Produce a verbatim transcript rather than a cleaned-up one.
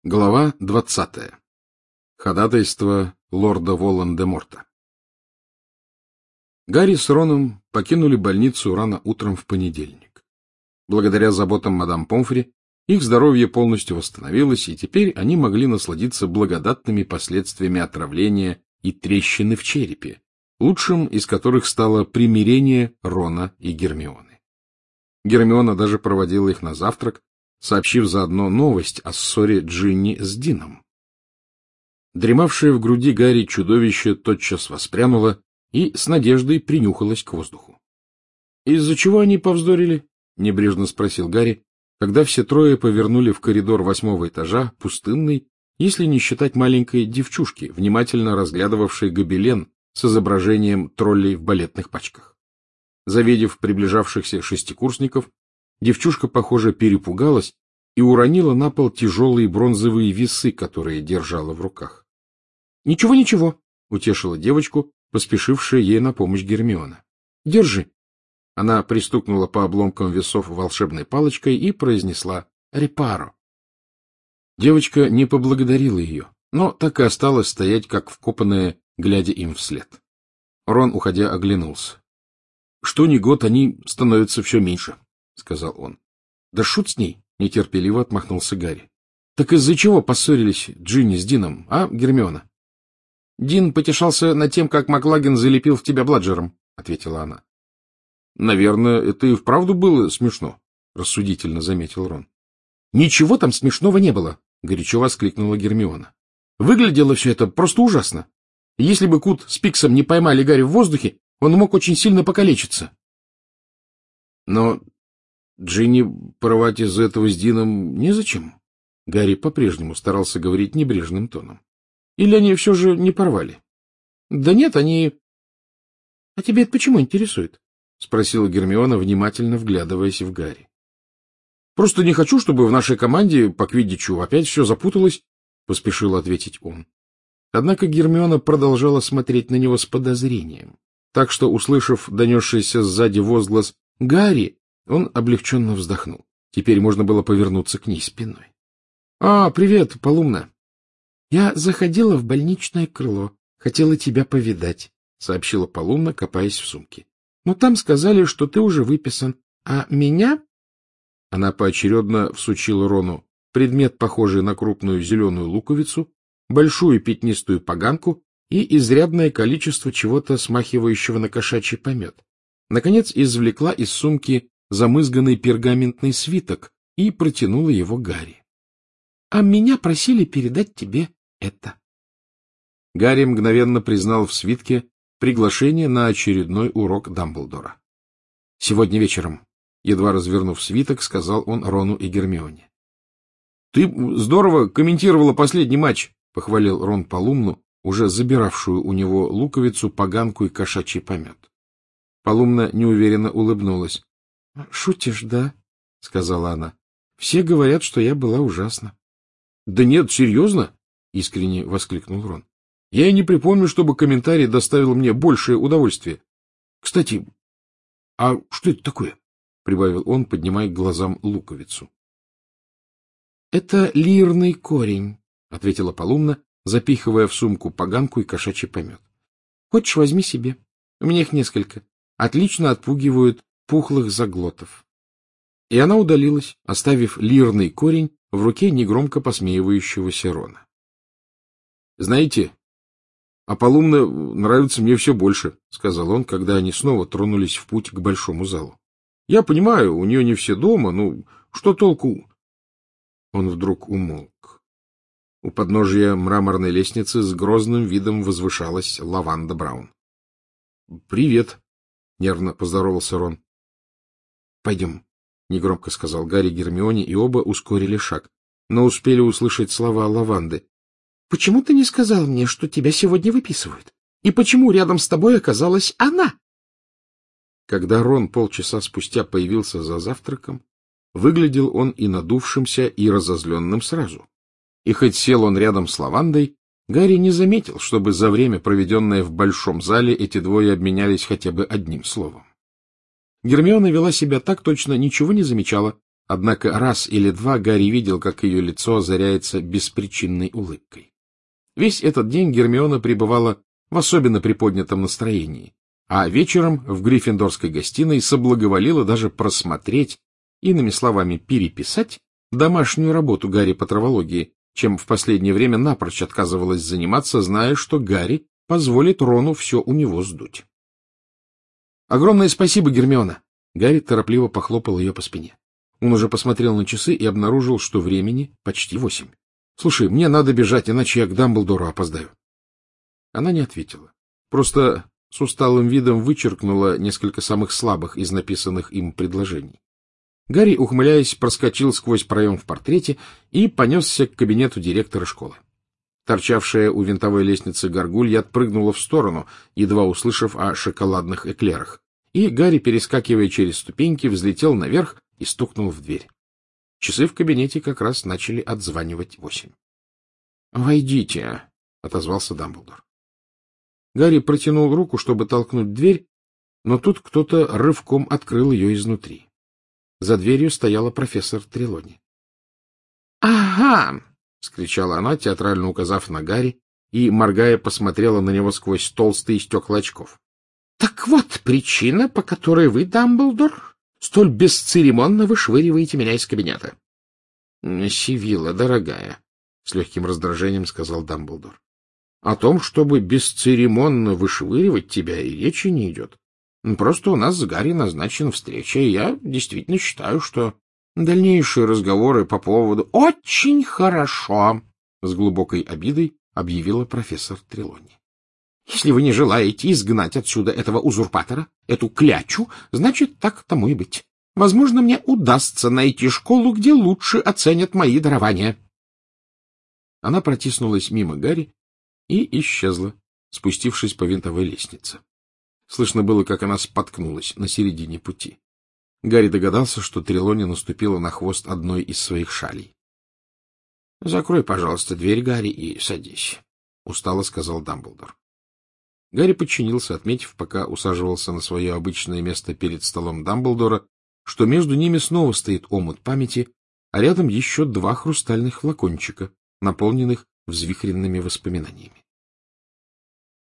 Глава двадцатая. Ходатайство лорда Волан-де-Морта. Гарри с Роном покинули больницу рано утром в понедельник. Благодаря заботам мадам Помфри их здоровье полностью восстановилось, и теперь они могли насладиться благодатными последствиями отравления и трещины в черепе, лучшим из которых стало примирение Рона и Гермионы. Гермиона даже проводила их на завтрак, сообщив заодно новость о ссоре Джинни с Дином. Дремавшее в груди Гарри чудовище тотчас воспрянуло и с надеждой принюхалось к воздуху. — Из-за чего они повздорили? — небрежно спросил Гарри, когда все трое повернули в коридор восьмого этажа, пустынный, если не считать маленькой девчушки, внимательно разглядывавшей гобелен с изображением троллей в балетных пачках. Завидев приближавшихся шестикурсников, девчушка, похоже, перепугалась и уронила на пол тяжелые бронзовые весы, которые держала в руках. — Ничего, ничего, — утешила девочку, поспешившая ей на помощь Гермиона. — Держи. Она пристукнула по обломкам весов волшебной палочкой и произнесла «Репаро». Девочка не поблагодарила ее, но так и осталась стоять, как вкопанная, глядя им вслед. Рон, уходя, оглянулся. — Что ни год, они становятся все меньше, — сказал он. — Да шут с ней, — нетерпеливо отмахнулся Гарри. — Так из-за чего поссорились Джинни с Дином, а, Гермиона? — Дин потешался над тем, как Маклагин залепил в тебя бладжером, — ответила она. — Наверное, это и вправду было смешно, — рассудительно заметил Рон. — Ничего там смешного не было, — горячо воскликнула Гермиона. — Выглядело все это просто ужасно. Если бы Кут с Пиксом не поймали Гарри в воздухе, он мог очень сильно покалечиться. — Но Джинни порвать из-за этого с Дином незачем. Гарри по-прежнему старался говорить небрежным тоном. Или они все же не порвали? — Да нет, они... — А тебе это почему интересует? — спросила Гермиона, внимательно вглядываясь в Гарри. — Просто не хочу, чтобы в нашей команде по квиддичу опять все запуталось, — поспешил ответить он. Однако Гермиона продолжала смотреть на него с подозрением, так что, услышав донесшийся сзади возглас «Гарри!», он облегченно вздохнул. Теперь можно было повернуться к ней спиной. — А, привет, Полумна. — Я заходила в больничное крыло, хотела тебя повидать, — сообщила Полумна, копаясь в сумке. — Но там сказали, что ты уже выписан, а меня... Она поочередно всучила Рону предмет, похожий на крупную зеленую луковицу, большую пятнистую поганку и изрядное количество чего-то смахивающего на кошачий помет. Наконец извлекла из сумки замызганный пергаментный свиток и протянула его Гарри. — А меня просили передать тебе это. Гарри мгновенно признал в свитке приглашение на очередной урок Дамблдора. — Сегодня вечером, едва развернув свиток, сказал он Рону и Гермионе. — Ты здорово комментировала последний матч, — похвалил Рон Полумну, уже забиравшую у него луковицу, поганку и кошачий помет. Полумна неуверенно улыбнулась. — Шутишь, да? — сказала она. — Все говорят, что я была ужасна. — Да нет, серьезно? — искренне воскликнул Рон. — Я и не припомню, чтобы комментарий доставил мне большее удовольствие. — Кстати, а что это такое? — прибавил он, поднимая к глазам луковицу. — Это лирный корень, — ответила Полумна, запихивая в сумку поганку и кошачий помет. — Хочешь, возьми себе. У меня их несколько. Отлично отпугивают пухлых заглотов. И она удалилась, оставив лирный корень в руке негромко посмеивающегося Рона. — Знаете, а Полумна нравится мне все больше, — сказал он, когда они снова тронулись в путь к большому залу. — Я понимаю, у нее не все дома, ну, что толку? Он вдруг умолк. У подножия мраморной лестницы с грозным видом возвышалась Лаванда Браун. — Привет, — нервно поздоровался Рон. — Пойдем, — негромко сказал Гарри Гермионе, и оба ускорили шаг, но успели услышать слова Лаванды. — Почему ты не сказал мне, что тебя сегодня выписывают? И почему рядом с тобой оказалась она? Когда Рон полчаса спустя появился за завтраком, выглядел он и надувшимся, и разозленным сразу. И хоть сел он рядом с Лавандой, Гарри не заметил, чтобы за время, проведенное в большом зале, эти двое обменялись хотя бы одним словом. Гермиона вела себя так, точно ничего не замечала, Однако раз или два Гарри видел, как ее лицо озаряется беспричинной улыбкой. Весь этот день Гермиона пребывала в особенно приподнятом настроении, а вечером в Гриффиндорской гостиной соблаговолила даже просмотреть, иными словами переписать, домашнюю работу Гарри по травологии, чем в последнее время напрочь отказывалась заниматься, зная, что Гарри позволит Рону все у него сдуть. — Огромное спасибо, Гермиона! — Гарри торопливо похлопал ее по спине. Он уже посмотрел на часы и обнаружил, что времени почти восемь. — Слушай, мне надо бежать, иначе я к Дамблдору опоздаю. Она не ответила. Просто с усталым видом вычеркнула несколько самых слабых из написанных им предложений. Гарри, ухмыляясь, проскочил сквозь проем в портрете и понесся к кабинету директора школы. Торчавшая у винтовой лестницы горгулья отпрыгнула в сторону, едва услышав о шоколадных эклерах, и Гарри, перескакивая через ступеньки, взлетел наверх и стукнул в дверь. Часы в кабинете как раз начали отзванивать восемь. — Войдите, — отозвался Дамблдор. Гарри протянул руку, чтобы толкнуть дверь, но тут кто-то рывком открыл ее изнутри. За дверью стояла профессор Трелони. — Ага! — вскричала она, театрально указав на Гарри, и, моргая, посмотрела на него сквозь толстые стекла очков. — Так вот причина, по которой вы, Дамблдор, столь бесцеремонно вышвыриваете меня из кабинета. — Сивилла, дорогая, — с легким раздражением сказал Дамблдор. — О том, чтобы бесцеремонно вышвыривать тебя, и речи не идет. Просто у нас с Гарри назначена встреча, и я действительно считаю, что дальнейшие разговоры по поводу... — Очень хорошо, — с глубокой обидой объявила профессор Трелони. — Если вы не желаете изгнать отсюда этого узурпатора, эту клячу, значит, так тому и быть. Возможно, мне удастся найти школу, где лучше оценят мои дарования. Она протиснулась мимо Гарри и исчезла, спустившись по винтовой лестнице. Слышно было, как она споткнулась на середине пути. Гарри догадался, что Трелони наступила на хвост одной из своих шалей. — Закрой, пожалуйста, дверь, Гарри, и садись, — устало сказал Дамблдор. Гарри подчинился, отметив, пока усаживался на свое обычное место перед столом Дамблдора, что между ними снова стоит омут памяти, а рядом еще два хрустальных флакончика, наполненных взвихренными воспоминаниями.